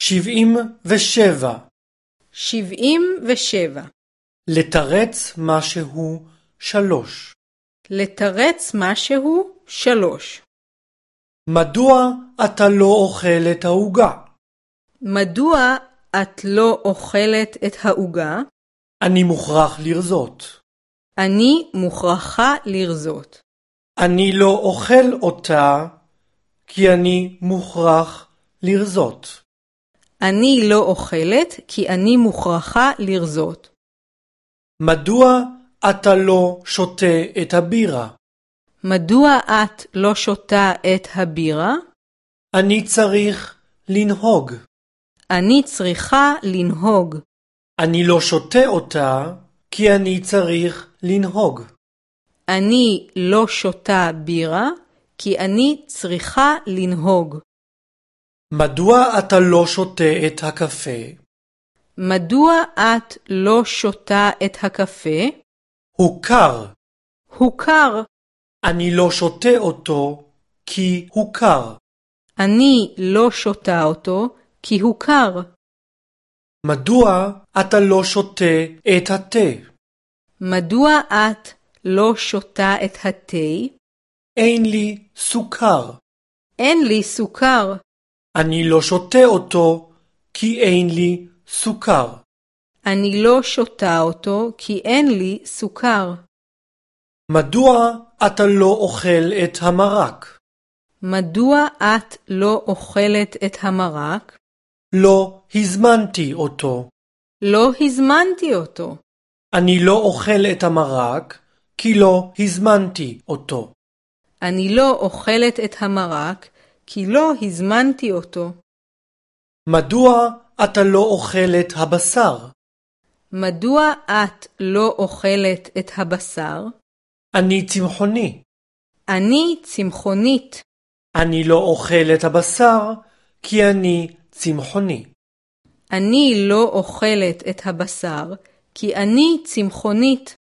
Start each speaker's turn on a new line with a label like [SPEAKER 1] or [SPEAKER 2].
[SPEAKER 1] 77.
[SPEAKER 2] 77.
[SPEAKER 1] לתרץ משהו 3.
[SPEAKER 2] לתרץ משהו 3.
[SPEAKER 1] מדוע אתה לא אוכל את העוגה?
[SPEAKER 2] מדוע את לא אוכלת את העוגה?
[SPEAKER 1] אני מוכרח לרזות.
[SPEAKER 2] אני מוכרחה לרזות.
[SPEAKER 1] אני לא אוכל אותה כי אני מוכרח לרזות.
[SPEAKER 2] אני לא אוכלת כי אני מוכרחה לרזות.
[SPEAKER 1] מדוע אתה לא שותה את הבירה?
[SPEAKER 2] מדוע את לא שותה את הבירה?
[SPEAKER 1] אני צריך לנהוג.
[SPEAKER 2] אני צריכה לנהוג.
[SPEAKER 1] אני לא שותה אותה כי אני צריך לנהוג.
[SPEAKER 2] אני לא שותה בירה כי אני צריכה לנהוג.
[SPEAKER 1] מדוע אתה לא שותה את הקפה?
[SPEAKER 2] מדוע את לא שותה את הקפה?
[SPEAKER 1] הוא קר.
[SPEAKER 2] הוא קר.
[SPEAKER 1] אני לא שותה אותו כי הוא קר.
[SPEAKER 2] אני לא שותה אותו כי הוא קר.
[SPEAKER 1] מדוע אתה לא שותה את התה?
[SPEAKER 2] מדוע את לא שותה את התה?
[SPEAKER 1] אין לי סוכר.
[SPEAKER 2] אין לי סוכר.
[SPEAKER 1] אני לא שותה אותו כי אין לי סוכר.
[SPEAKER 2] אני לא שותה אותו כי אין לי סוכר.
[SPEAKER 1] מדוע אתה לא אוכל את המרק?
[SPEAKER 2] מדוע את לא אוכלת את המרק?
[SPEAKER 1] לא הזמנתי אותו.
[SPEAKER 2] לא הזמנתי אותו.
[SPEAKER 1] אני לא אוכל את המרק כי לא הזמנתי אותו.
[SPEAKER 2] אני לא אוכלת את המרק כי לא הזמנתי אותו.
[SPEAKER 1] מדוע אתה לא אוכל את הבשר?
[SPEAKER 2] מדוע את לא אוכלת את הבשר?
[SPEAKER 1] אני צמחוני.
[SPEAKER 2] אני צמחונית.
[SPEAKER 1] אני לא אוכל את הבשר כי אני צמחוני.
[SPEAKER 2] אני לא אוכלת את הבשר כי אני צמחונית.